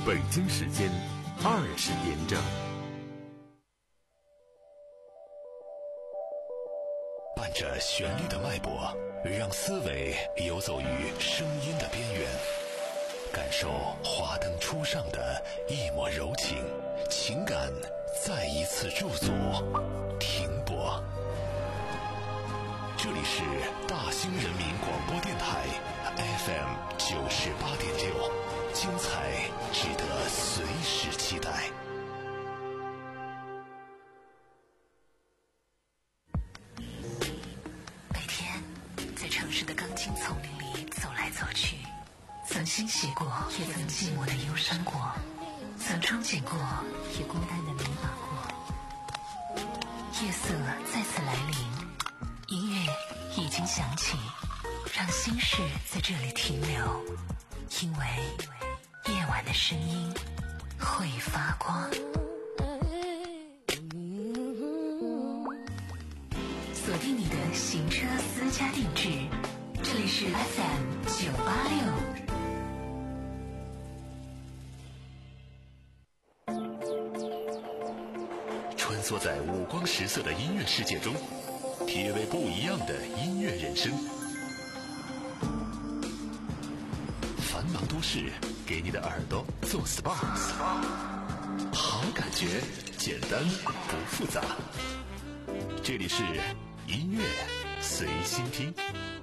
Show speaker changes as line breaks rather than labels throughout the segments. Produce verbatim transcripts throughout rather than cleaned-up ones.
北京时间二十点整。
伴着旋律的脉搏，让思维游走于声音的边缘，感受华灯初上的一抹柔情，情感再一次驻足停泊。这里是大兴人民广播电台 F M 九十八点六，精彩值得随时期待。
每天在城市的钢筋丛林里走来走去，曾欣喜过，也曾寂寞的忧伤过，曾憧憬过，也孤单的迷茫过。夜色再次来临，音乐已经响起，让心事在这里停留，因为夜晚的声音会发光。锁定你的行车私家定制，这里是 F M 九八六。
穿梭在五光十色的音乐世界中，体味不一样的音乐人生。繁忙都市给你的耳朵做 S P A， 好感觉简单不复杂。这里是音乐随心听。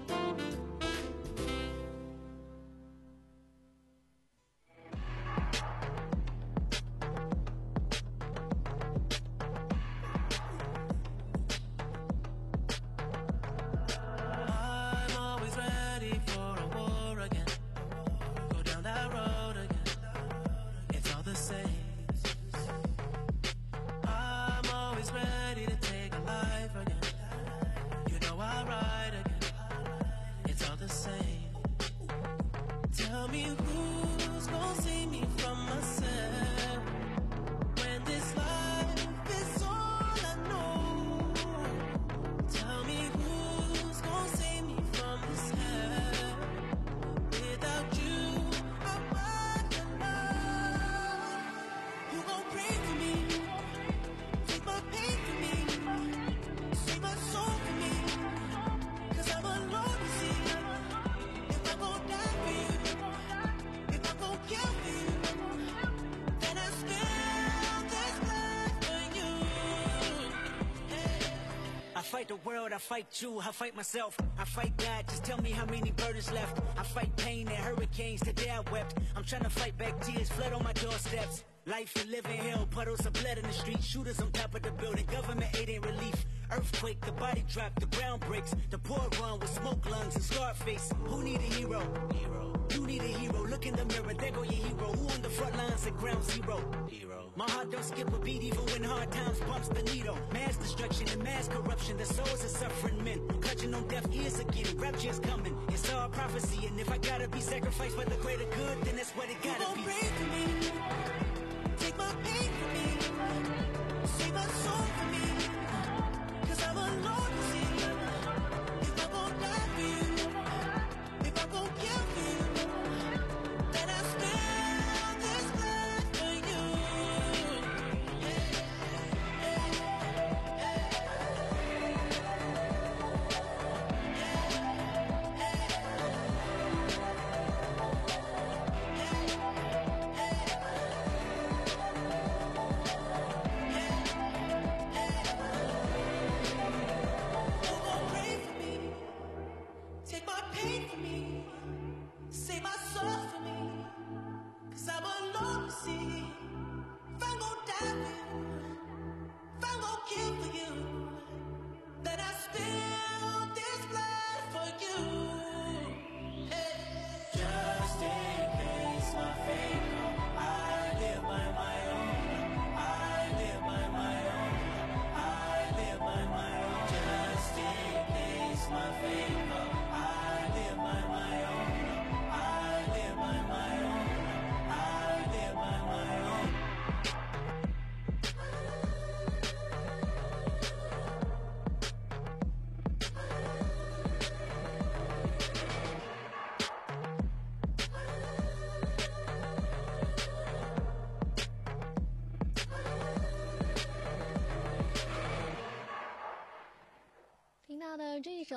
I fight you, I fight myself, I fight God, just tell me how many burdens left. I fight pain and hurricanes, today I wept. I'm trying to fight back tears, flood on my doorsteps. Life and living hell, puddles of blood in the street, shooters on top of the building, government aid ain't relief. Earthquake, the body drop, the ground breaks, the poor run with smoke lungs and scarred face. Who need a hero? Hero. You need a hero, look in the mirror, there go your hero. Who on the front lines at ground zero? Hero. My heart don't skip a beat even when hard times bumps the needle. Mass destruction and mass corruption, the souls of suffering men. Clutching on deaf ears again, rapture's coming. It's all prophecy, and if I gotta be sacrificed for the greater good, then that's what it gotta be. Pray for me, take my pain from me, save my soul for me, cause I'm alone to see. If I'm gonna die for you, if I'm gonna kill for you, then I spill this blood for you.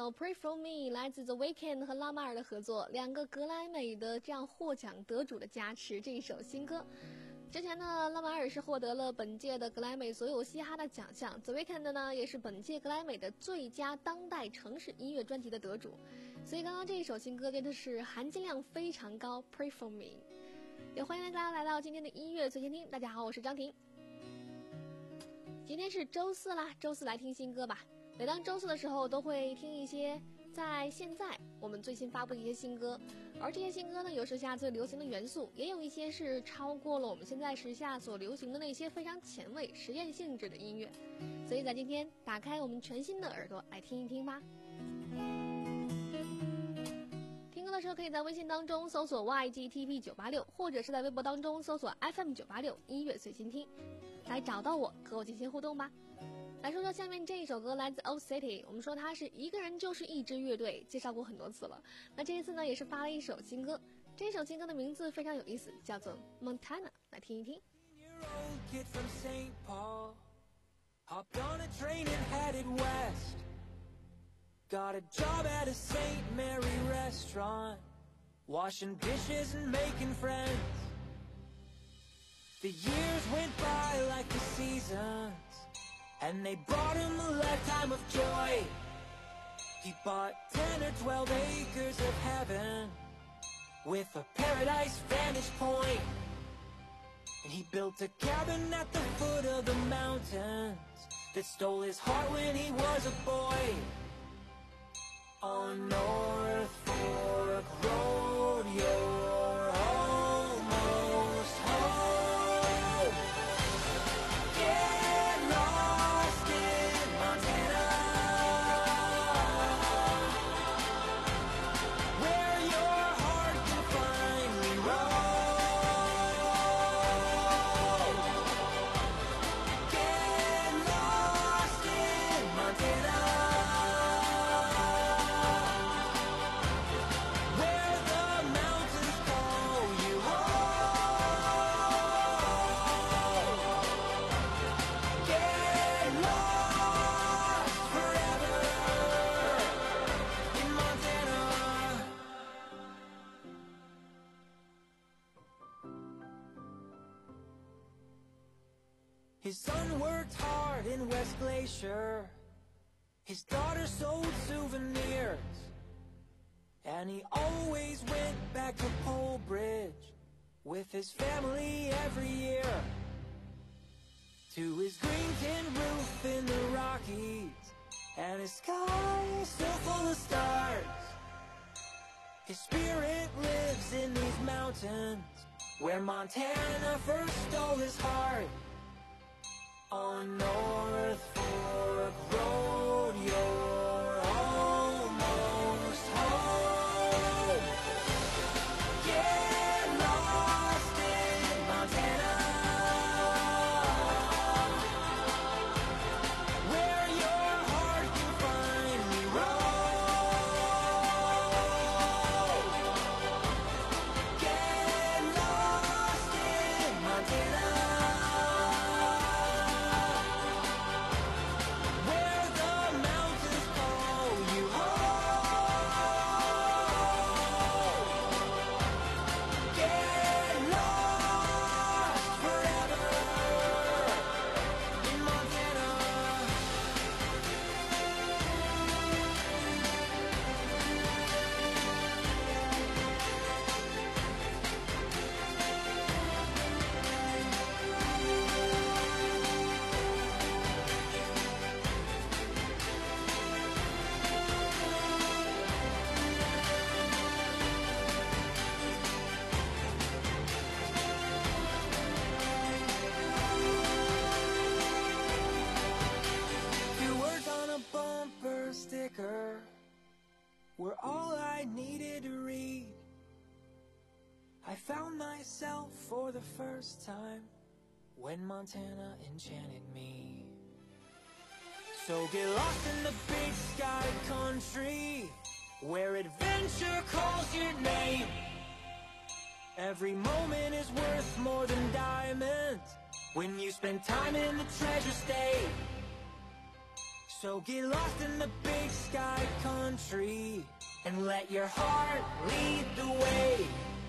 首 Pray For Me 来自 The Weeknd 和拉马尔的合作，两个格莱美的这样获奖得主的加持，这一首新歌。之前呢，拉马尔是获得了本届的格莱美所有嘻哈的奖项， The Weeknd 呢也是本届格莱美的最佳当代城市音乐专辑的得主，所以刚刚这一首新歌真的是含金量非常高， Pray For Me。 也欢迎大家来到今天的音乐随前听，大家好，我是张婷。今天是周四啦，周四来听新歌吧。每当周四的时候都会听一些在现在我们最新发布的一些新歌，而这些新歌呢有时下最流行的元素，也有一些是超过了我们现在时下所流行的那些非常前卫实验性质的音乐，所以在今天打开我们全新的耳朵来听一听吧。听歌的时候可以在微信当中搜索 Y G T P 九八六， 或者是在微博当中搜索 F M 九八六 音乐随心听，来找到我和我进行互动吧。来说说下面这一首歌，来自 Old City， 我们说它是一个人就是一支乐队，介绍过很多次了。那这一次呢也是发了一首新歌，这首新歌的名字非常有意思，叫做 Montana， 来听一听。
Got a job at a Saint Mary restaurant, washing dishes and making friends. The years went by like the seasons, and they brought him a lifetime of joy. He bought ten or twelve acres of heaven with a paradise vantage point, and he built a cabin at the foot of the mountains that stole his heart when he was a boy. On North Fork Road, you're almost home. Get lost in Montana, where your heart can finally roam. Get lost in Montana, his son worked hard in West Glacier, his daughter sold souvenirs, and he always went back to Pole Bridge with his family every year. To his green tin roof in the Rockies, and his sky so full of stars. His spirit lives in these mountains, where Montana first stole his heart. On North Fork Road, you're almost home. Get lost in Montana, where your heart can finally roam. Get lost in Montana, were all I needed to read. I found myself for the first time when Montana enchanted me. So get lost in the big sky country, where adventure calls your name. Every moment is worth more than diamonds when you spend time in the treasure state. So get lost in the big sky country and let your heart lead the way.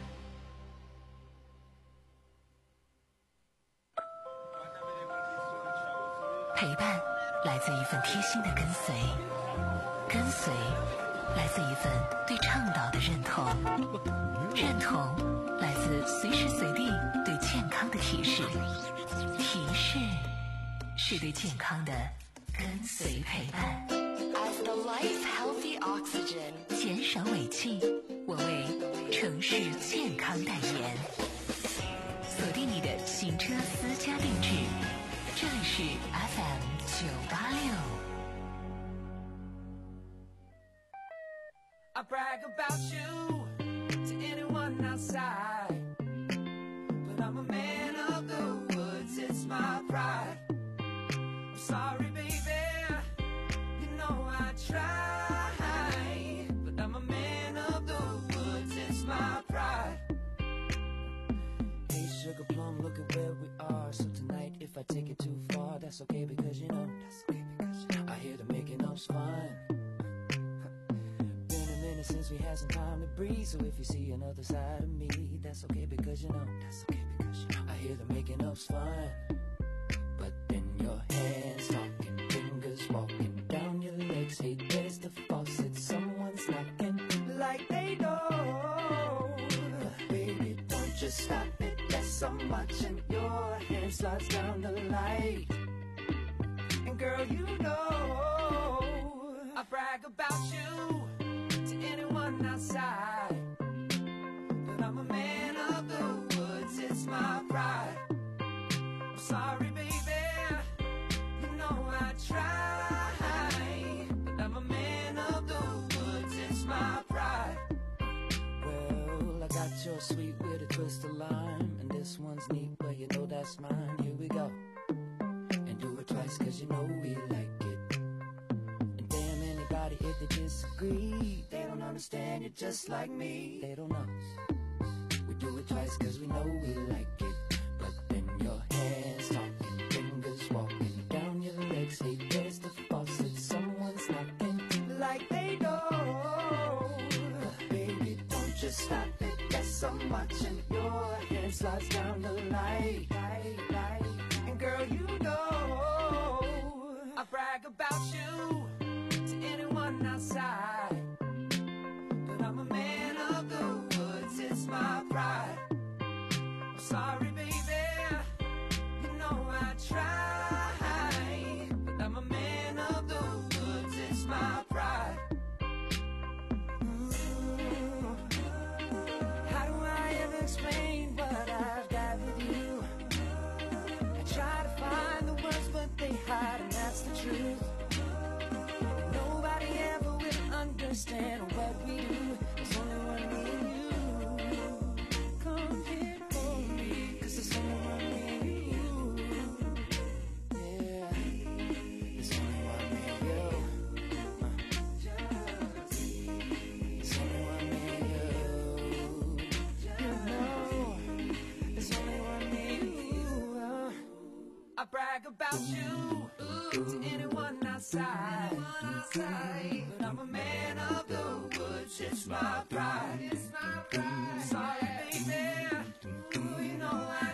陪伴来自一份贴心的跟随，跟随来自一份对倡导的认同，认同来自随时随地对健康的提示，提示是对健康的跟随陪伴。As the life healthy oxygen， 减少尾气，我为城市健康代言。锁定你的行车私家定制，这里是 F M 九八六。
I brag about you to anyone outside, but I'm a man of the woods, it's my pride. I'm sorry, baby, you know I try, but I'm a man of the woods, it's my pride. Hey, sugar plum, look at where we are. So tonight, if I take it too far, that's okay because you know, that's okay because you know I hear the making up's fun. Since we had some time to breathe, so if you see another side of me, that's okay because you know, that's okay because you know I hear the making up's fun, but then your hands talking, fingers walking down your legs. Hey, there's the faucet, someone's knocking like they know. But baby, don't just stop it, that's so much, and your hand slides down the light. And girl, you know I brag about you to anyone outside, but I'm a man of the woods, it's my pride. I'm sorry, baby, you know I try, but I'm a man of the woods, it's my pride. Well, I got your sweet with a twist of lime, and this one's neat, but you know that's mine. Here we go, and do it twice cause you know we like it. And damn, anybody if they disagree, they don't understand you just like me. They don't know. We do it twice cause we know we like it. But then your hands talking, fingers walking down your legs. Hey, there's the faucet, someone's knocking like they know. But baby, don't just stop it, that's so much, and your hand slides down the light. And girl, you know I brag about you to anyone outside, but I'm a man of the woods, it's my pride. I'm sorry, baby, you know I try, but I'm a man of the woods, it's my pride. Ooh, how do I ever explain what I've got with you? I try to find the words, but they hide, and that's the truth. Nobody ever will understand what we do. There's only one me and you. Come here for me, cause there's only one me and you. Yeah, there's only one me and you. There's only one me and you. You know, there's only one me and you. I brag about you to anyone outside, but I'm a man of the woods, it's my pride. It's my pride. Sorry, baby, ooh, you know I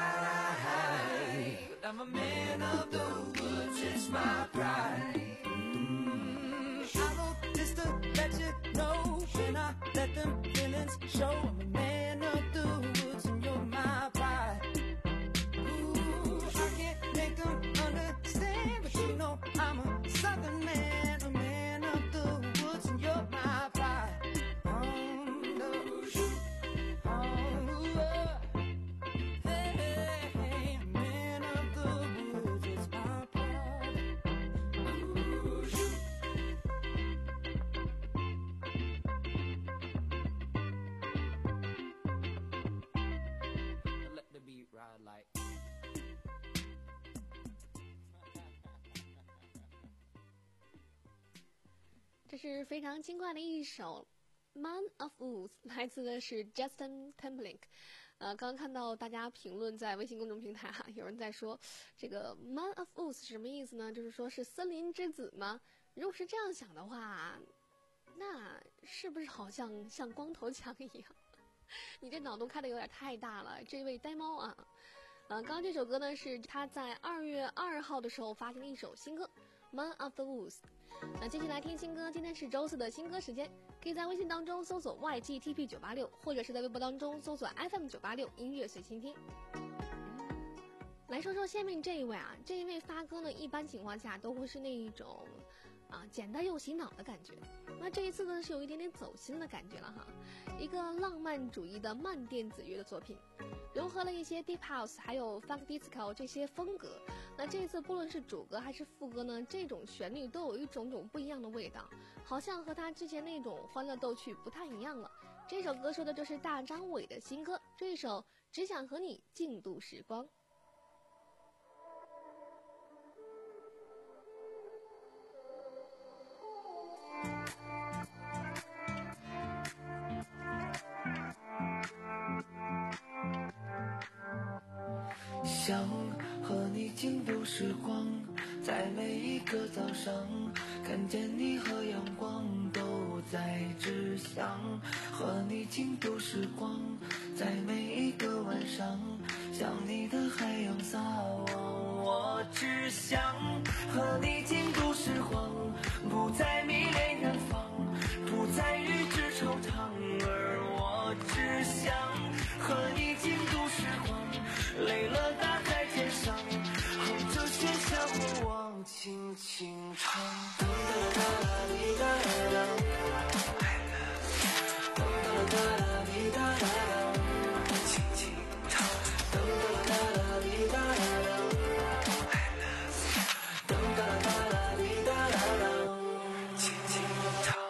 try, but I'm a man of the woods, it's my pride. Mm, I wrote this to let you know, when I let them feelings show. I'm a man of the woods, and you're my pride. Ooh, I can't make them understand, but you know I'm a southern man, a man of the woods, and you're my pride. On the oh, uh, hey, hey, man of the woods, it's my pride. Ooh, let the beat ride like.
这是非常轻快的一首《Man of Woods》，来自的是 Justin Timberlake。 呃，刚刚看到大家评论在微信公众平台哈、啊，有人在说这个 Man of Woods 是什么意思呢？就是说是森林之子吗？如果是这样想的话，那是不是好像像光头强一样？你这脑洞开的有点太大了，这位呆猫啊！呃，刚刚这首歌呢是他在二月二号的时候发行的一首新歌《Man of the Woods》。那接下来听新歌，今天是周四的新歌时间，可以在微信当中搜索 Y G T P 九八六，或者是在微博当中搜索 F M 九八六音乐随心听。来说说下面这一位啊，这一位发歌呢，一般情况下都会是那一种啊简单又洗脑的感觉。那这一次呢是有一点点走心的感觉了哈，一个浪漫主义的慢电子乐的作品，融合了一些 deep house 还有 funk disco 这些风格。那这一次不论是主歌还是副歌呢，这种旋律都有一种种不一样的味道，好像和他之前那种欢乐逗趣不太一样了。这首歌说的就是大张伟的新歌，这一首只想和你静度时光。
想和你静度时光，在每一个早上，看见你和阳光都在指向。和你静度时光，在每一个晚上，向你的海洋撒网。我只想和你静度时光，不再迷恋远方，不再与之惆怅。而我只想和你静度时光，累了打在肩上，哼着喧嚣过往，轻轻唱。哒哒哒滴哒哒，哒哒哒滴哒哒，轻轻唱。哒哒哒滴哒哒，哒哒哒滴哒哒，轻轻唱。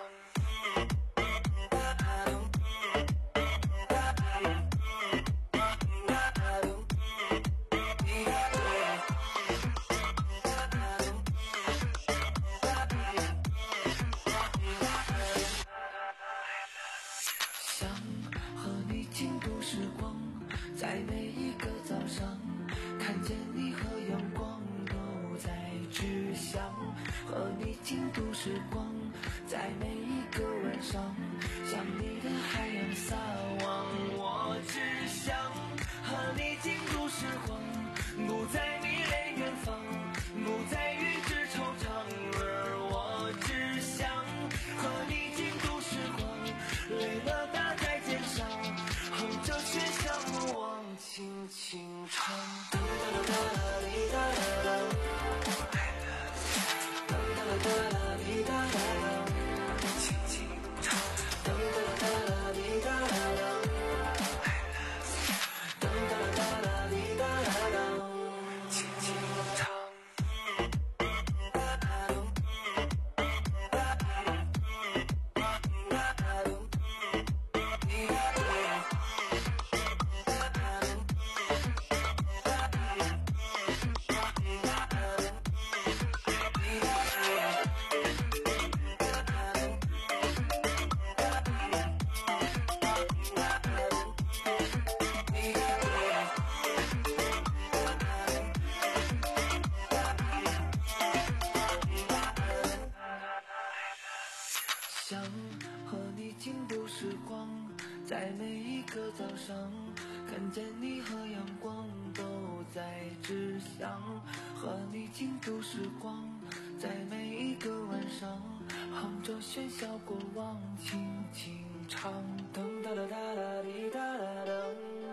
想和你静度时光，在每一个早上，看见你和阳光都在指向。和你静度时光，在每一个晚上，哼着喧嚣过往，轻轻唱。噔哒哒哒哒滴哒哒哒。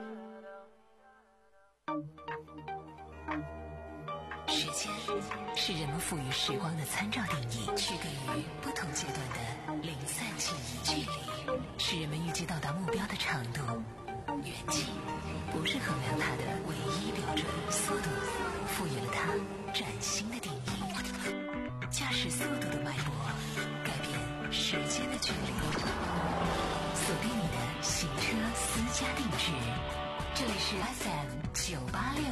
时间是人们赋予时光的参照定义，区隔于不同阶段的零散记忆。距离是人们预计到达目标的长度，远近不是衡量它的唯一标准。速度赋予了它崭新的定义，驾驶速度的脉搏改变时间的距离。锁定你的行车私家定制，这里是 F M 九八六。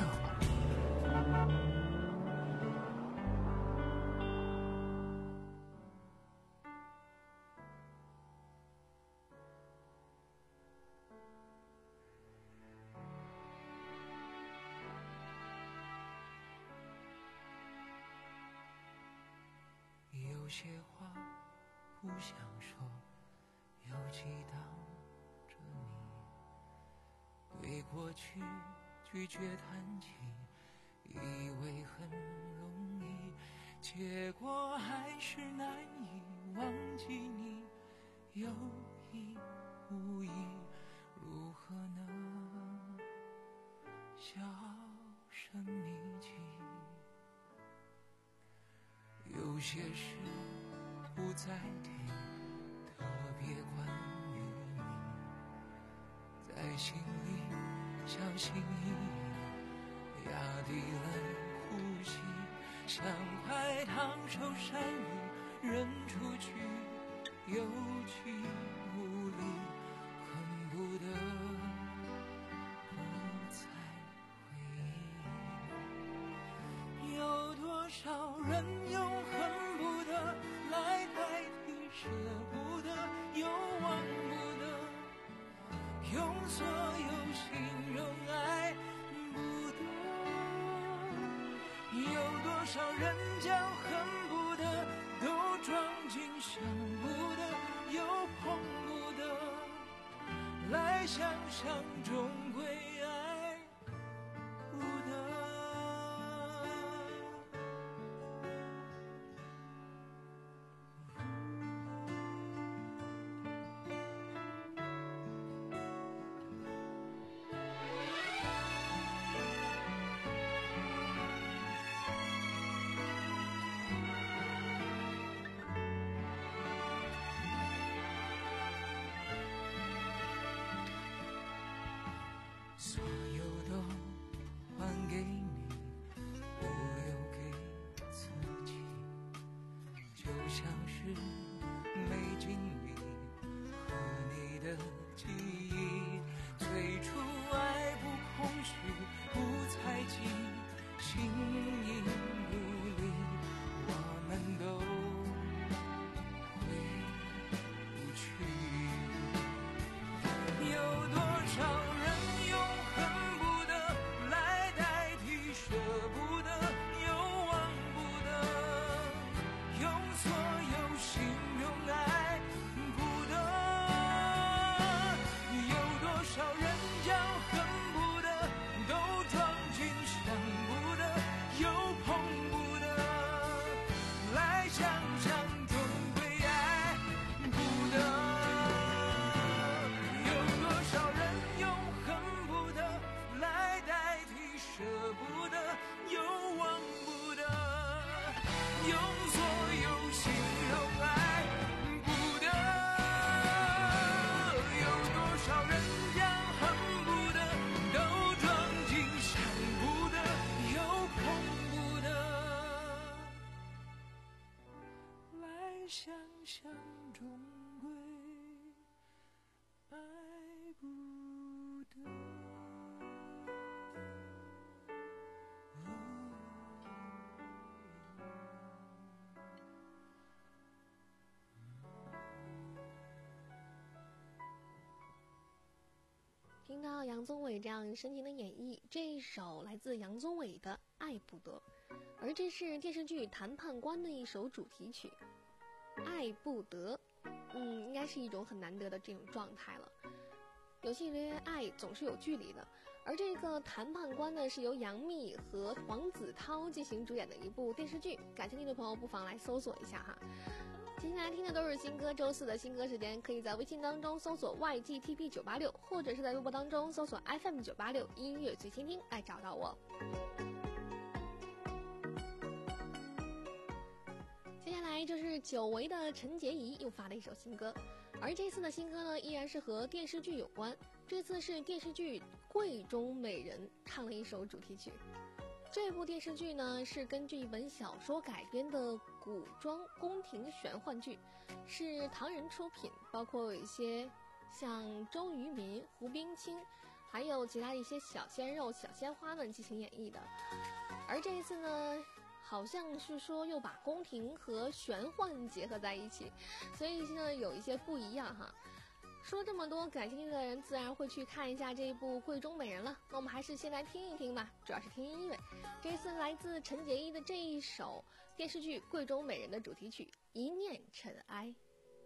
有些话不想说，又激荡着你，对过去拒绝谈起，以为很容易，结果还是难以忘记你，有意无意，如何能销声匿迹？有些事不再提，特别关于你，在心里小心翼翼，压低了呼吸，像块烫手山芋扔出去，有气无力，恨不得不再回忆。有多少人用恨不得来代替舍不得，又忘不得，用所有形容爱不得。有多少人将恨不得都装进想不得，又碰不得，来想想终归爱不得。所有都还给你，不留给自己，就像是没经历和你的记忆，最初爱不空虚，不猜忌，形影不离，我们都回不去。有多少人用恨不得来代替舍不得，又忘不得，用所有形容爱不得。有多少人将恨不得都装进想不得，又碰不得，来想想终归爱不得。舍不得，又忘不得，用所有形容爱不得。有多少人将恨不得都装进想不得，又碰不得，来想想终归爱不得。
听到杨宗纬这样深情的演绎，这一首来自杨宗纬的《爱不得》，而这是电视剧《谈判官》的一首主题曲。爱不得，嗯，应该是一种很难得的这种状态了。有些爱总是有距离的，而这个《谈判官》呢，是由杨幂和黄子韬进行主演的一部电视剧，感兴趣的朋友不妨来搜索一下哈。接下来听的都是新歌，周四的新歌时间，可以在微信当中搜索 Y G T P 九八六，或者是在微博当中搜索 F M 九八六音乐最倾听来找到我。接下来就是久违的陈洁仪又发了一首新歌，而这次的新歌呢，依然是和电视剧有关，这次是电视剧《柜中美人》唱了一首主题曲。这部电视剧呢是根据一本小说改编的古装宫廷玄幻剧，是唐人出品，包括有一些像周渝民、胡冰卿，还有其他一些小鲜肉、小鲜花们进行演绎的。而这一次呢，好像是说又把宫廷和玄幻结合在一起，所以呢有一些不一样哈。说这么多，感兴趣的人自然会去看一下这一部《柜中美人》了。那我们还是先来听一听吧，主要是听音乐。这次来自陈洁仪的这一首电视剧《柜中美人》的主题曲《 一念尘埃。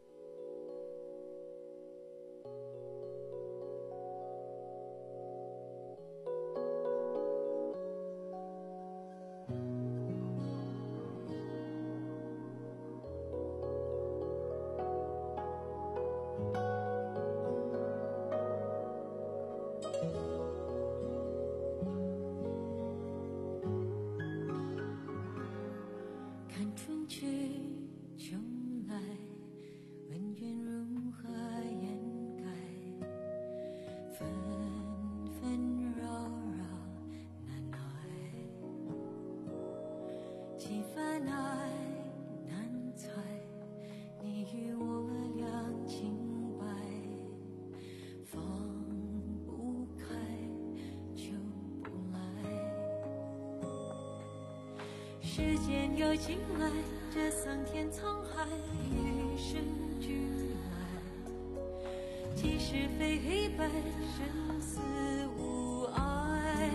时间又进来，这桑田沧海，与生俱来。即使非黑白，生死无碍。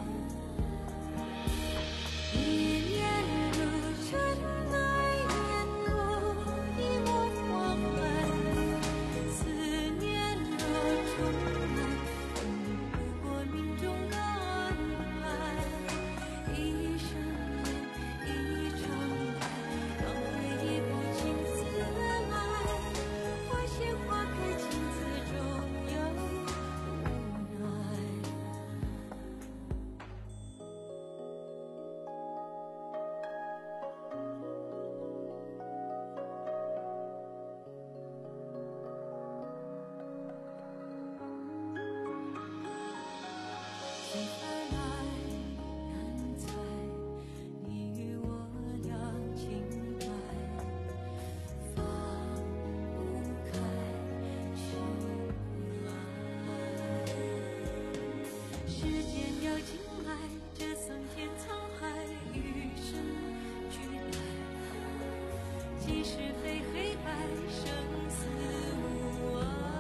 一念如尘埃，烟落一抹黄海。思念若重来，不过命中的安排。一生一场爱，让回忆不请自来。花谢花开，情字中有无奈。谁来难猜，你与我俩情白，放不开，去不来。时间要进来，这桑田沧海，与生俱来。即使非黑白，生死无碍。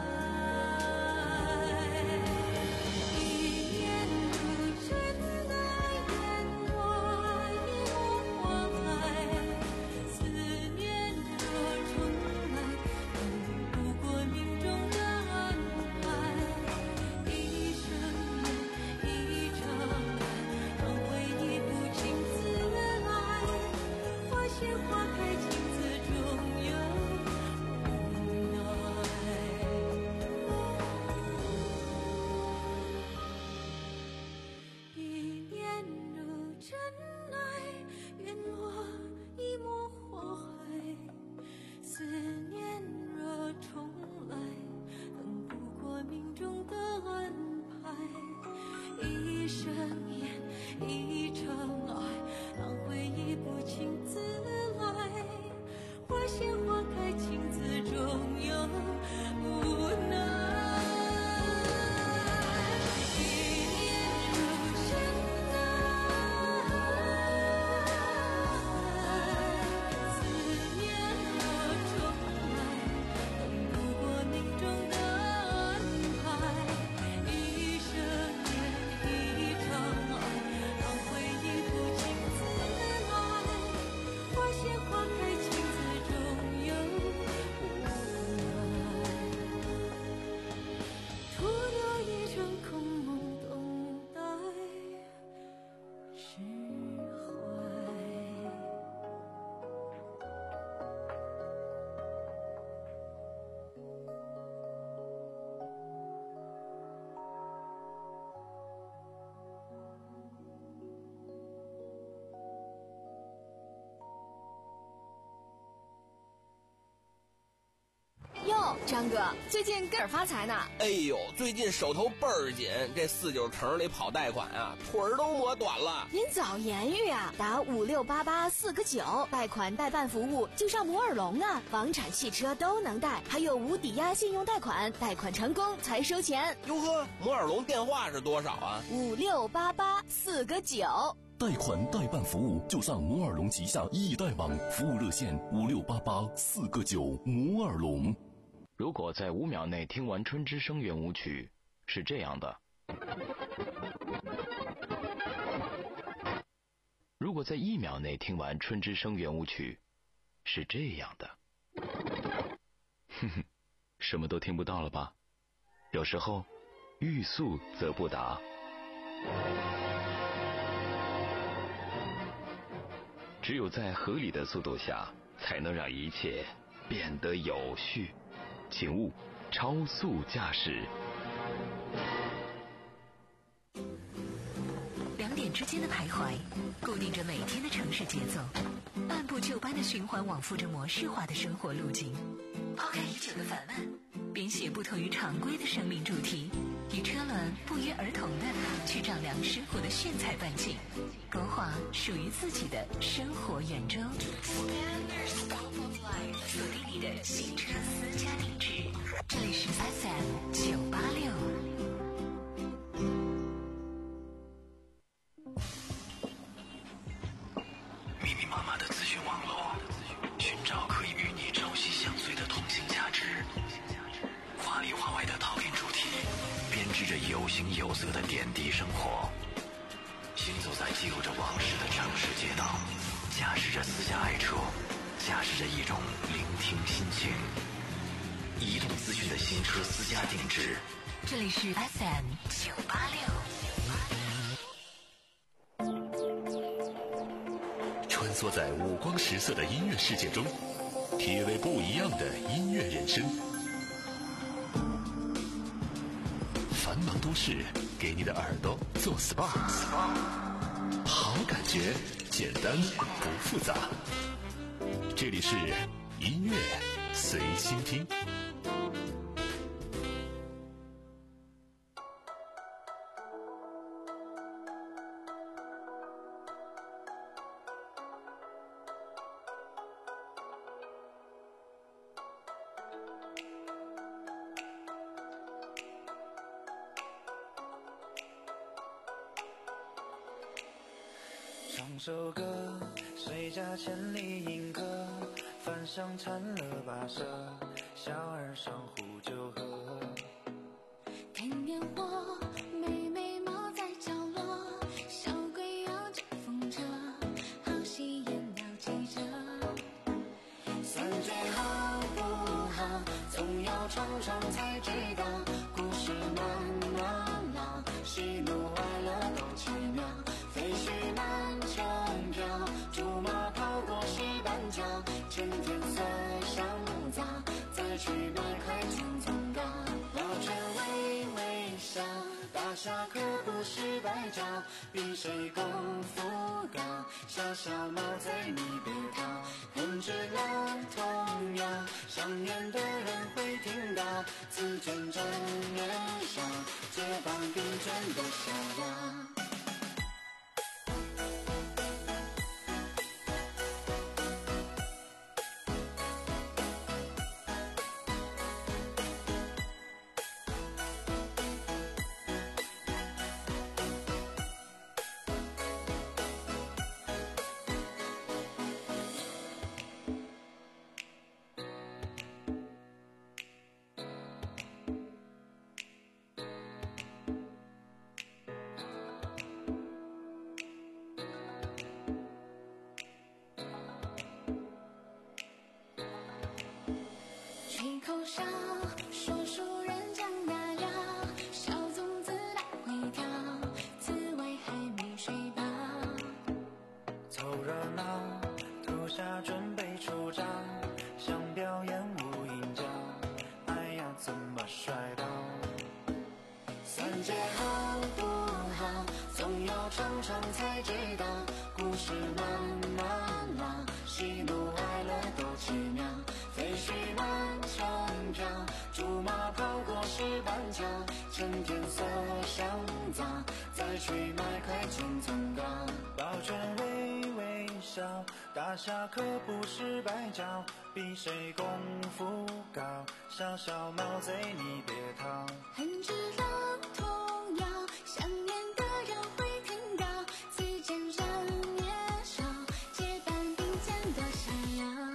一念如尘埃，烟落一抹黄海。思念若重来，本不过命中的安排。一生一场爱，让回忆不请自来。花谢花开，情字中有无奈。一念如尘埃，烟落一抹黄海。思念若重来，本不过命中的安排。一生烟，一场爱，让回忆不请自来。花谢花开，情字中有无奈。一念如尘埃，思念若重来，本不过命中的安排。一生烟，一场爱，让回忆不请自来。花谢花开，情字中有无奈。徒留一场空梦，等待释怀。
哟，张哥，最近跟哪儿发财呢？
哎呦，最近手头倍儿紧，这四九城里跑贷款啊，腿儿都磨短了。
您早言语啊！打五六八八四个九，贷款代办服务就上摩尔龙啊，房产、汽车都能贷，还有无抵押信用贷款，贷款成功才收钱。
哟呵，摩尔龙电话是多少啊？
五六八八四个九。
贷款代办服务就上摩尔龙旗下易贷网，服务热线五六八八四个九。摩尔龙。
如果在五秒内听完春之声圆舞曲，是这样的；如果在一秒内听完春之声圆舞曲， 是这样的。哼哼，什么都听不到了吧？有时候欲速则不达。只有在合理的速度下，才能让一切变得有序。请勿超速驾驶。
两点之间的徘徊，固定着每天的城市节奏，按部就班的循环往复着模式化的生活路径。抛开已久的烦闷，编写不同于常规的生命主题，与车轮不约而同的去丈量生活的炫彩半径，勾画属于自己的生活圆周。锁定你的新车私家定制，这里是 F M 九八六。
密密麻麻的资讯网络，寻找可以与你朝夕相随的同性价值。华里华外的讨论主题，编织着有形有色的点滴生活。行走在记录着往事的城市街道，驾驶着私家爱车，驾驶着一种聆听心情。移动资讯的新车私家定制，
这里是 F M 九八六。
穿梭在五光十色的音乐世界中，体味不一样的音乐人生。繁忙都市给你的耳朵做 S P A， 好感觉，简单不复杂。这里是音乐随心听。
唱首歌，谁家千里迎客，饭香馋了跋涉，小儿上壶酒喝。
看烟火，妹妹猫在角落，小鬼摇着风车，好戏演到记者。
三姐好不好，总要闯闯才知道，故事慢慢老，喜怒哀乐都奇妙。废墟满城飘，竹马跑过石板桥，趁天色尚早，再去买块青葱糕。老犬微微笑，大侠可不是白找，比谁功夫高，小小毛贼你别逃。混制了童谣，上面的人会听到，字正正月少，街坊邻居都逍遥。
吹口哨，说书人讲大聊，小粽子来回跳，滋味还没睡饱。
凑热闹，土下准备出招，想表演无影脚，哎呀怎么摔倒？三姐好不好，总要闯闯才知道，故事慢慢老，喜怒哀乐都奇妙。废墟满城飘，竹马跑过石板桥，趁天色尚早，再去买块青葱糕。老犬微微笑，大侠可不是白找，比谁功夫高，小小毛贼你别逃。
哼制了童谣，想念的人会听到，字间人也少，街板并肩多逍遥。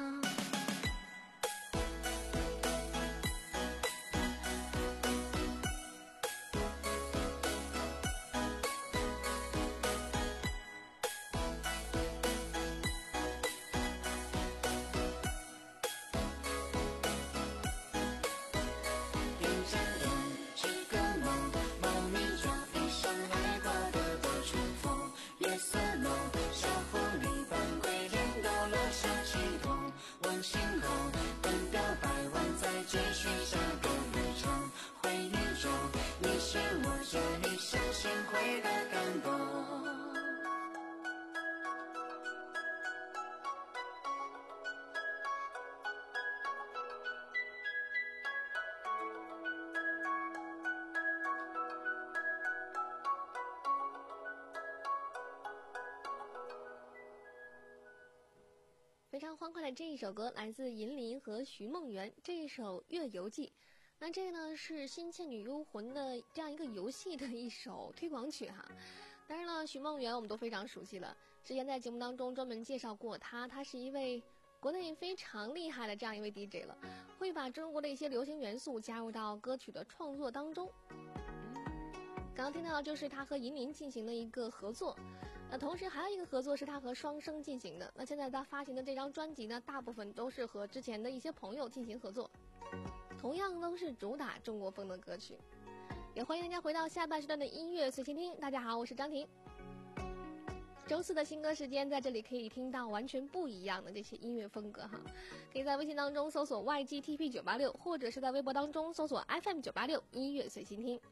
非常欢快的这一首歌来自银铃和徐梦圆，这一首《月游记》。那这个呢是《新倩女幽魂》的这样一个游戏的一首推广曲哈。当然了，徐梦圆我们都非常熟悉了，之前在节目当中专门介绍过她，她是一位国内非常厉害的这样一位 D J 了，会把中国的一些流行元素加入到歌曲的创作当中。刚刚听到就是他和银铃进行的一个合作，那同时还有一个合作是他和双生进行的。那现在他发行的这张专辑呢，大部分都是和之前的一些朋友进行合作，同样都是主打中国风的歌曲。也欢迎大家回到下半时段的音乐随心听。大家好，我是张婷。周四的新歌时间，在这里可以听到完全不一样的这些音乐风格哈。可以在微信当中搜索 Y G T P 九八六， 或者是在微博当中搜索 F M 九八六 音乐随心听。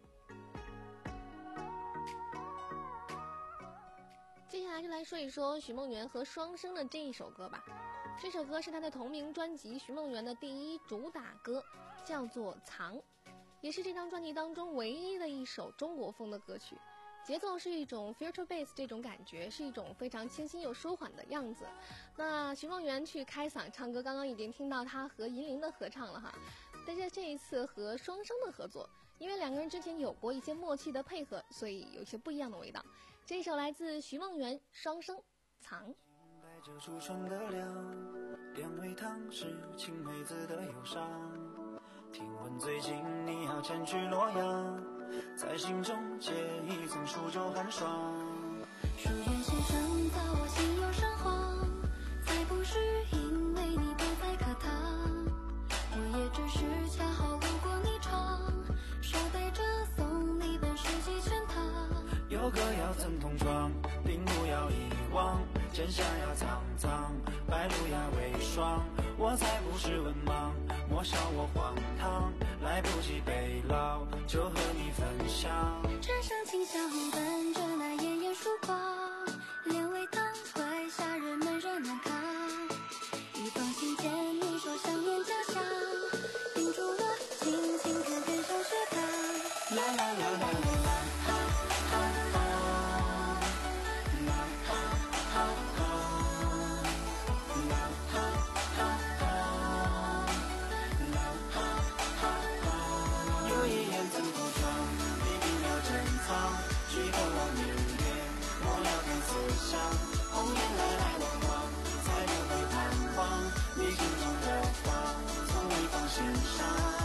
接下来就来说一说徐梦圆和双生的这一首歌吧。这首歌是他的同名专辑徐梦圆的第一主打歌，叫做《藏》，也是这张专辑当中唯一的一首中国风的歌曲。节奏是一种 future bass 这种感觉，是一种非常清新又舒缓的样子。那徐梦圆去开嗓唱歌，刚刚已经听到他和银铃的合唱了哈，但是这一次和双生的合作，因为两个人之前有过一些默契的配合，所以有一些不一样的味道。这一首来自徐梦圆双生《藏》。
带着初春的凉，两位堂是青梅子的忧伤。听闻最近你要前去洛阳，在心中结一层数州寒霜。
书院先生在我心有生慌，才不是因为你不在课堂，我也只是恰好路过你场，手背着送你本书籍全堂。
有歌谣曾同窗，并不要遗忘，剑下呀苍苍，白露呀为霜。我才不是文盲，莫笑我荒唐，来不及背牢，就和你分享。
只剩清香伴着那炎炎曙光，两位堂快下人们热难扛。一封信笺你说想念家乡，叮嘱我轻轻看看小学堂。
啦啦啦啦啦哈哈哈，啦哈哈哈，啦哈哈哈，啦哈哈哈。有一眼曾铺窗，你并了珍藏，举头望明月，莫要看思乡。红颜来来往往，才不会彷徨。你心中的花，从未放心上。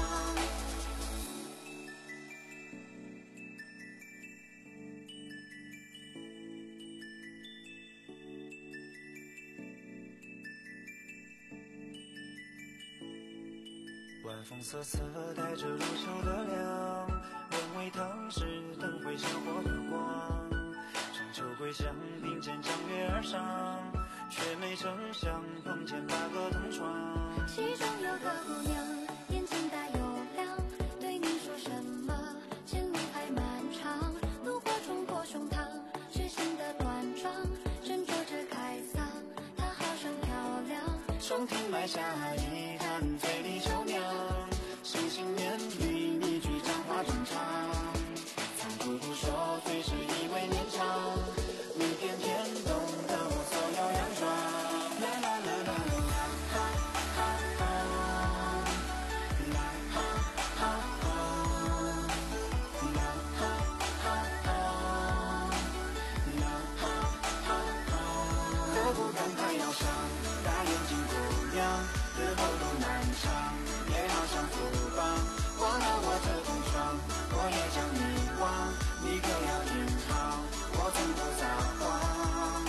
晚风瑟瑟带着入秋的凉，人为堂时灯会像火的光。中秋归乡，并肩江月而上，却没成想碰见那个同窗。
其中有个姑娘，眼睛大又亮，对你说什么？前路还漫长，怒火冲破胸膛，血腥的端庄，斟酌着开嗓，她好生漂亮。
松亭埋下一坛醉里秋酿，星星念里一句张花正长。藏住不说，最是以为年长，你偏偏懂得我所有佯装。啦啦啦啦啦哈哈哈，啦哈哈哈，啦哈哈哈，啦哈哈哈。何不赶快要上，大眼睛姑娘，日后路漫长，也好像福邦。忘了我这同窗，我也将你忘，你可要听好，我从不撒谎。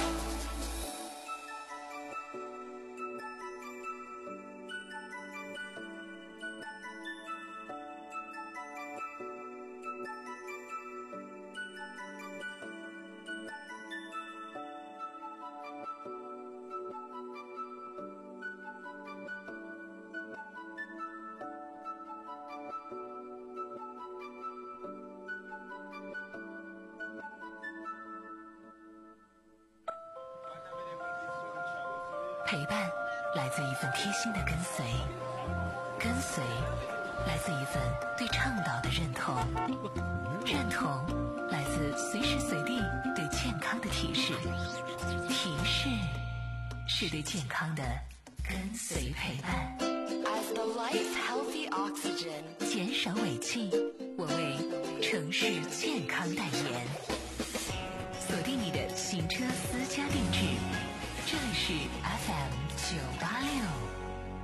陪伴来自一份贴心的跟随，跟随来自一份对倡导的认同，认同来自随时随地对健康的提示，提示是对健康的跟随陪伴。
As the life healthy oxygen，
减少尾气，我为城市健康代言。锁定你的行车私家定制，这里是 F M 九八六。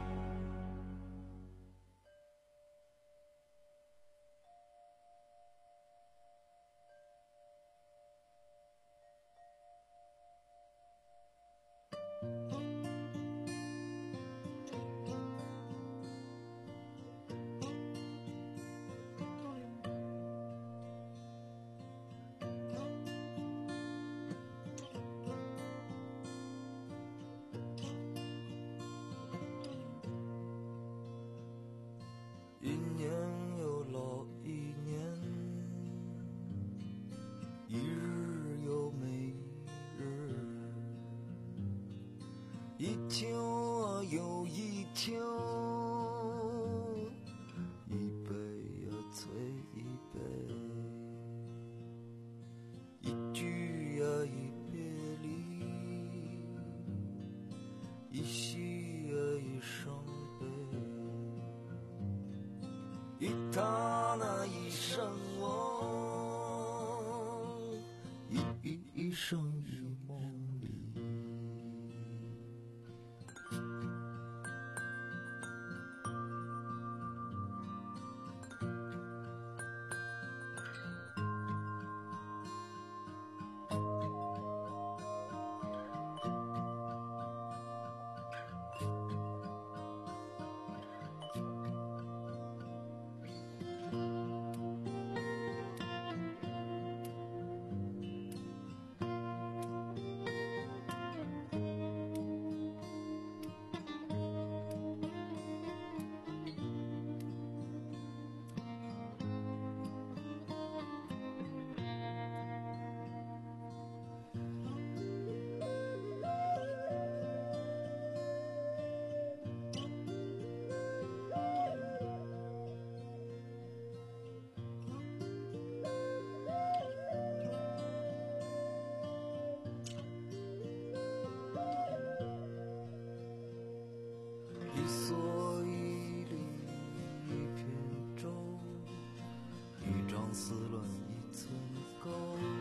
一年又老一年，一日又没日，一天啊又一天，一杯呀催一杯，一句呀一别离，一喜呀一伤悲。一他那一生我，一一一生一梦里。一蓑一笠一片舟，一张丝纶一寸钩，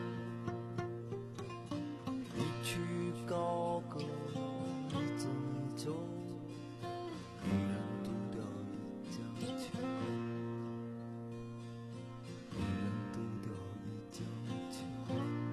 一曲高歌一樽酒，一人独钓一江秋，一人独钓一江秋。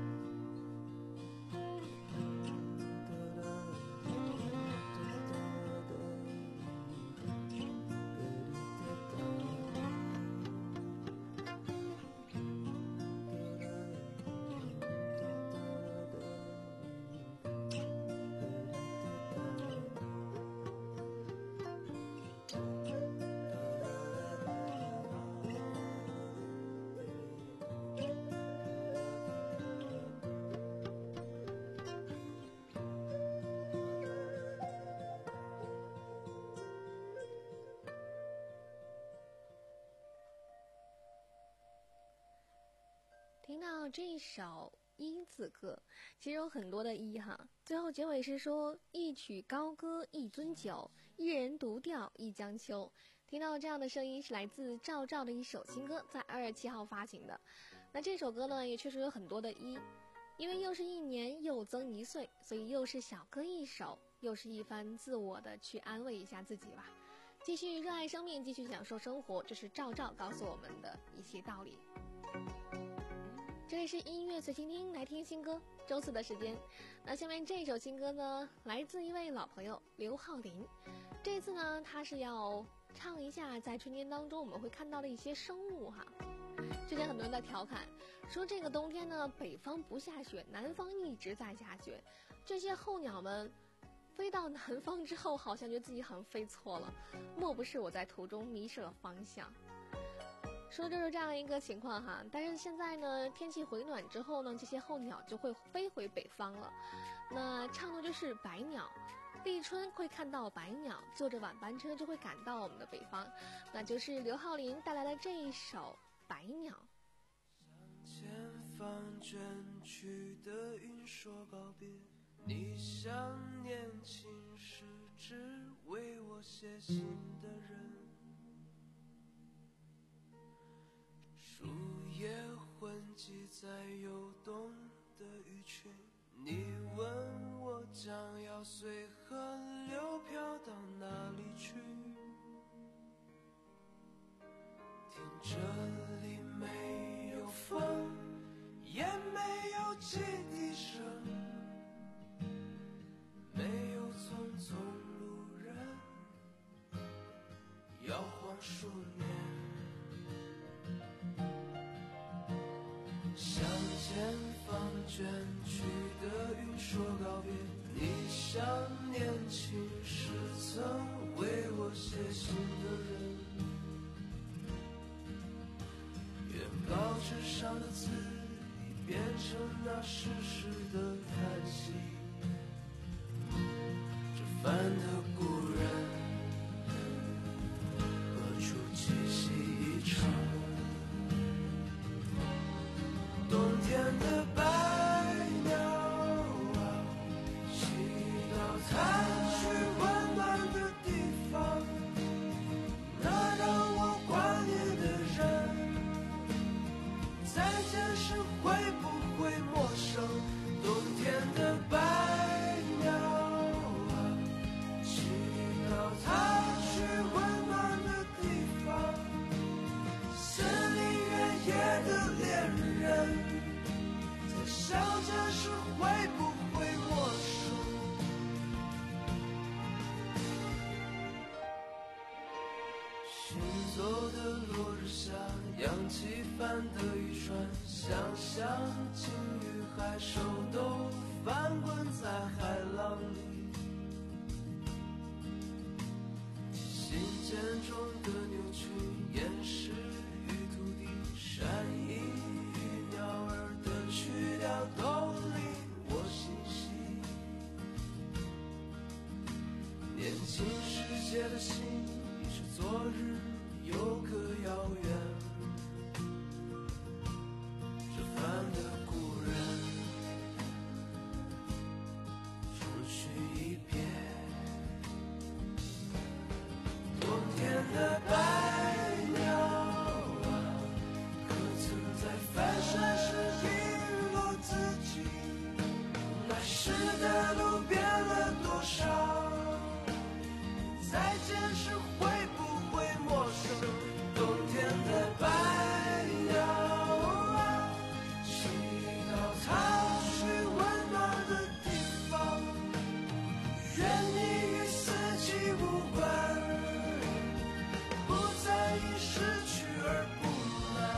听到这一首一字歌，其实有很多的一哈。最后结尾是说一曲高歌一樽酒，一人独钓一江秋。听到这样的声音是来自赵照的一首新歌，在二月七号发行的。那这首歌呢，也确实有很多的一，因为又是一年又增一岁，所以又是小歌一首，又是一番自我的去安慰一下自己吧。继续热爱生命，继续享受生活，这是赵照告诉我们的一些道理。这里是音乐随心听，来听新歌。周四的时间，那下面这首新歌呢，来自一位老朋友刘浩林。这次呢，他是要唱一下在春天当中我们会看到的一些生物哈。之前很多人在调侃说，这个冬天呢，北方不下雪，南方一直在下雪。这些候鸟们飞到南方之后，好像觉得自己好像飞错了，莫不是我在途中迷失了方向。说就是这样一个情况哈，但是现在呢，天气回暖之后呢，这些候鸟就会飞回北方了。那唱的就是白鸟，立春会看到白鸟，坐着晚班车就会赶到我们的北方，那就是刘浩林带来的这一首《白鸟》。
向前方卷去的云说告别，
你像年轻时只为我写信的人，树叶混迹在游动的鱼群，你问我将要随河流飘到哪里去，听这里没有风，也没有汽笛声，没有匆匆路人摇晃树叶，向前方卷去的云说告别，你像年轻时曾为我写信的人，原报纸上的字已变成那世事的叹息，这番的故人何处栖息一场，冬天的白鸟啊，祈祷它去温暖的地方，那让我挂念的人，再见时会不会陌生？冬天的白鸟啊，祈祷它去温暖的地方，森林原野的恋人，在相见时会不会陌生？行走的落日下，扬起帆的渔船，想象鲸鱼海兽都翻滚在海浪里，信件中的扭曲掩饰与土地，善意与鸟儿的曲调都令我心喜，年轻时写的信已是昨日有个遥远，这番的故人终须一别，冬天的白鸟啊，可曾在翻山时遗落自己，来时的路变了多少，再见时会不会陌生？冬天的白鸟啊，祈祷它去温暖的地方，愿你与四季无关，不再因失去而不满。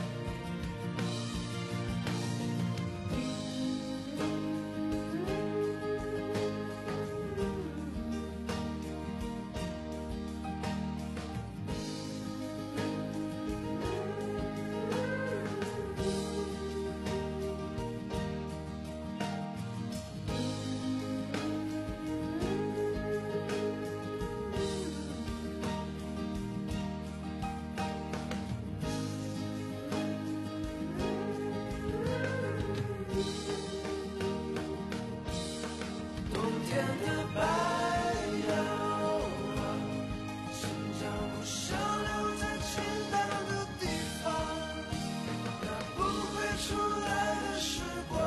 冬天的白鸟啊，请将不想留在清淡的地方，那不会出来的时光，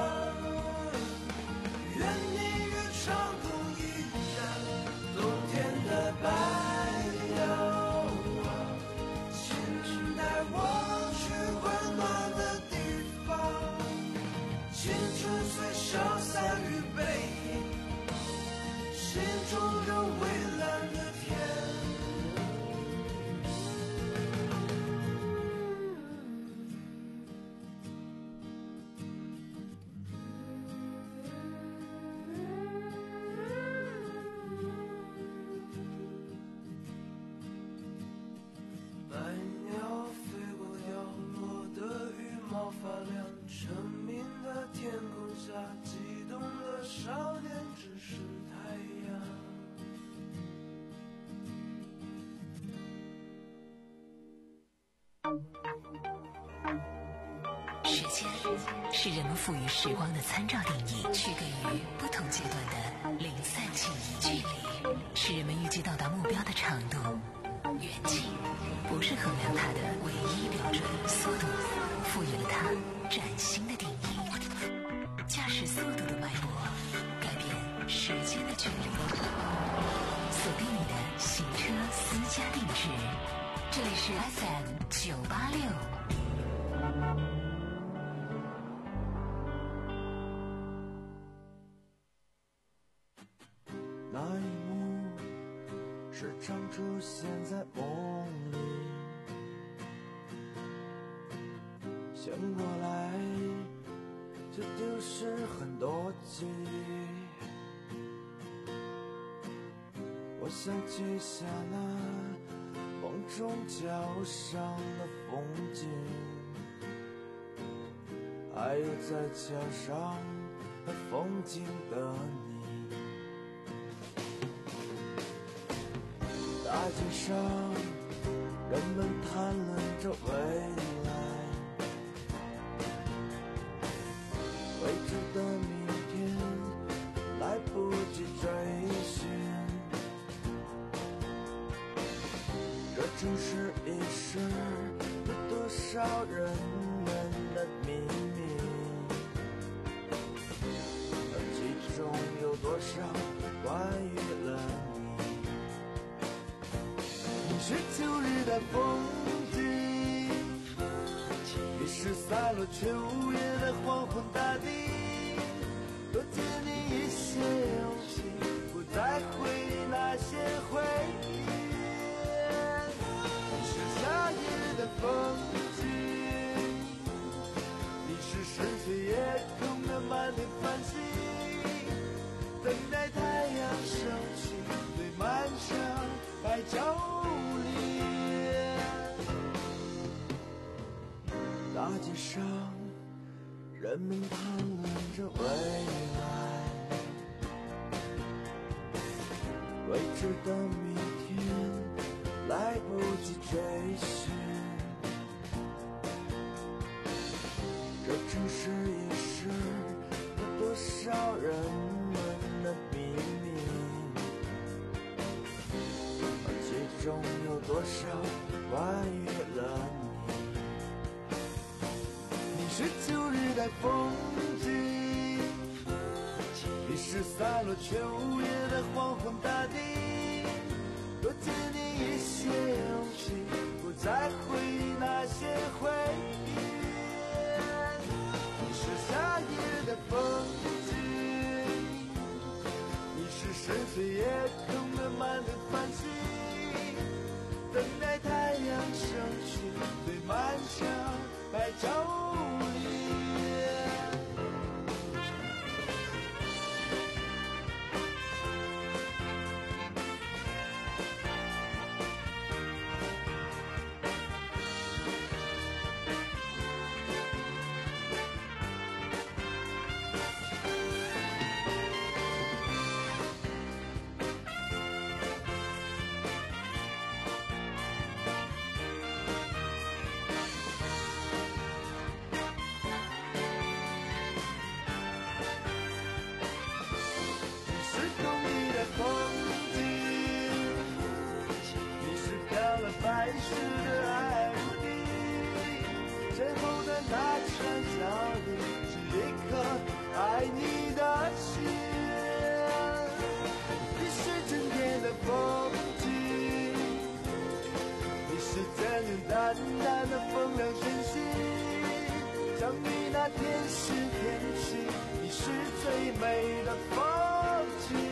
愿你与长空一样。冬天的白鸟啊，请带我去温暖的地方，青春虽消散于背影，心中有蔚蓝的天。白鸟飞过掉落的羽毛发亮，澄明的天空下，激动的少年只是太阳。
世间是人们赋予时光的参照定义，区隔于不同阶段的零散记忆。距离是人们预计到达目标的长度，远近不是衡量它的唯一标准。速度赋予了它崭新的定义，驾驶速度的脉搏改变时间的距离。锁定你的行车私家定制，这里是 F M 九八六。
那一幕时常出现在梦里，醒过来就丢失很多记忆。我想记下那梦中桥上的风景，还有在桥上的风景的你。大街上，人们谈论着未来，未知的明天来不及追寻。这城市已是有多少人们的秘密，而其中有多少关于了你。你是秋日的风景，你是散落秋叶的黄昏大地，多借你一些勇气，不再回忆那些回忆。你是夏夜的风景，你是深邃夜空的满天繁星，等待太阳升起最漫长白昼。大街上，人们谈论着未来，未知的明天来不及追寻。这城市已是有多少人们的秘密，而其中有多少关于了你。你是秋日的风景，你是散落秋叶的黄昏大地，多借你一些勇气，不再回忆那些回忆。你是夏夜的风景，你是深邃夜空的满天繁星，等待太阳升起最漫长白昼。白石的爱无敌，最后的那场交易是一颗爱你的心。你是春天的风景，你是简简单单的风凉讯息，相遇那天是天气，你是最美的风景。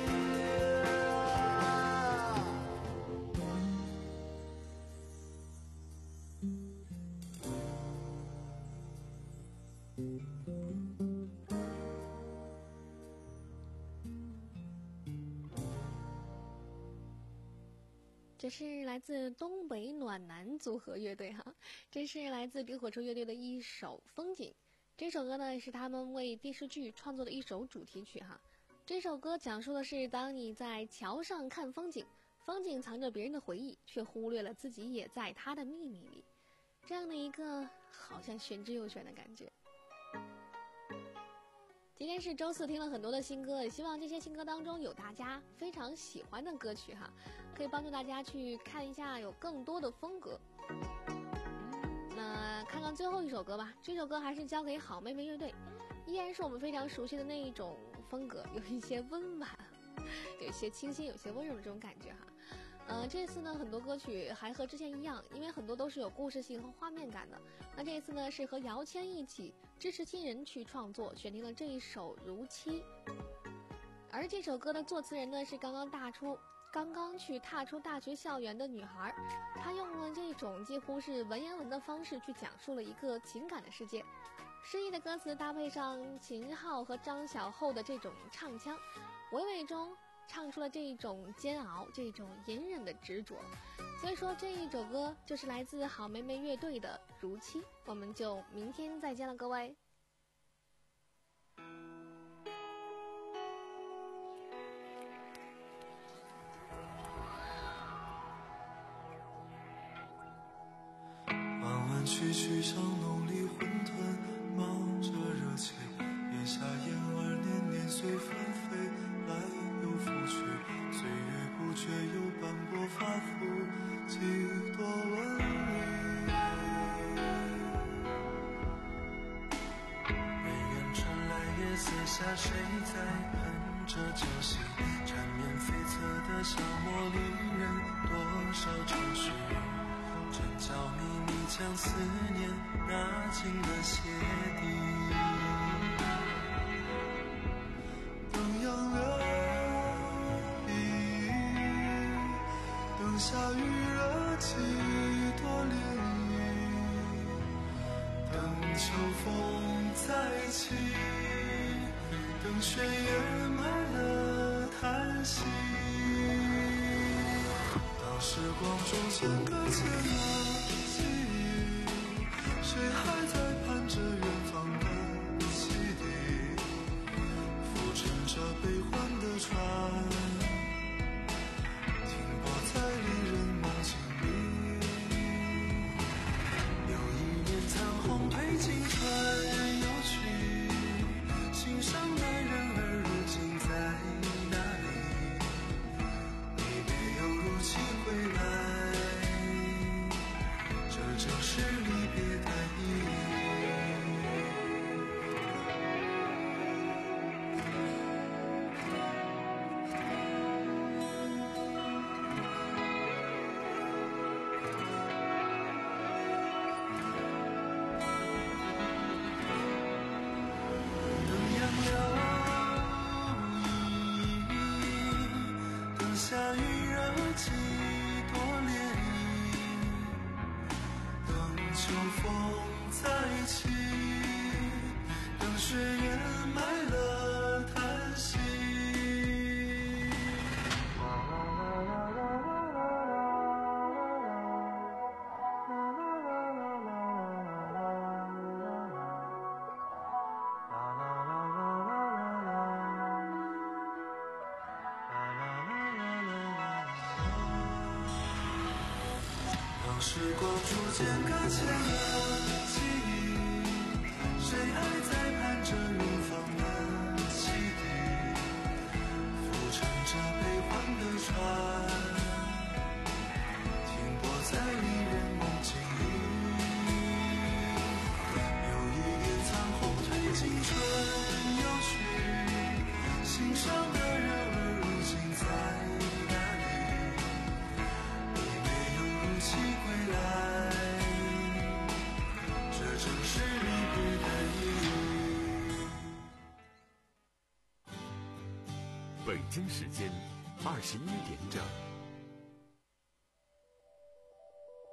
这是来自东北暖男组合乐队哈，这是来自萤火虫乐队的一首《风景》。这首歌呢是他们为电视剧创作的一首主题曲哈。这首歌讲述的是当你在桥上看风景，风景藏着别人的回忆，却忽略了自己也在他的秘密里，这样的一个好像玄之又玄的感觉。 今天是周四，听了很多的新歌，也希望这些新歌当中有大家非常喜欢的歌曲哈，可以帮助大家去看一下有更多的风格。那看看最后一首歌吧，这首歌还是交给好妹妹乐队，依然是我们非常熟悉的那一种风格，有一些温婉，有一些清新，有一些温柔的这种感觉哈。呃，这次呢，很多歌曲还和之前一样，因为很多都是有故事性和画面感的。那这一次呢，是和姚谦一起支持新人去创作，选定了这一首《如期》。而这首歌的作词人呢，是刚刚大出、刚刚去踏出大学校园的女孩，她用了这种几乎是文言文的方式去讲述了一个情感的世界。诗意的歌词搭配上秦昊和张小厚的这种唱腔，娓娓中唱出了这一种煎熬，这种隐忍的执着。所以说这一首歌就是来自好妹妹乐队的《如期》，我们就明天再见了，各位。
弯弯曲曲像浓里混沌，冒着热气，檐下燕儿年年随纷飞，来又拂去，岁月不觉又斑驳发肤，几多纹理。远远传来夜色下谁在哼着酒席，缠绵悱恻的沙漠里人多少愁绪，真叫秘密将思念拿进了鞋底。灯阳了笔，灯下余热几多涟漪，等秋风再起，等雪掩埋了叹息。当时光逐渐搁浅了记忆，谁还在盼着远方的汽笛，浮沉着悲欢的船，停泊在离人梦境里。有一年残红褪青春又去，心上的人儿如今在哪里？你没有如期归来，这就是离别的意义。灯阳了意，灯下余热几多涟漪，等秋风再起，等雪掩埋了叹息。当时光逐渐搁浅了记忆，谁还在盼着远方的汽笛，浮沉着悲欢的船，停泊在离人梦境里。有一点残红褪青春又去，心上的人儿如今在哪里？你没有如期归来，这正是离别的意义。
北京时间二十一点整。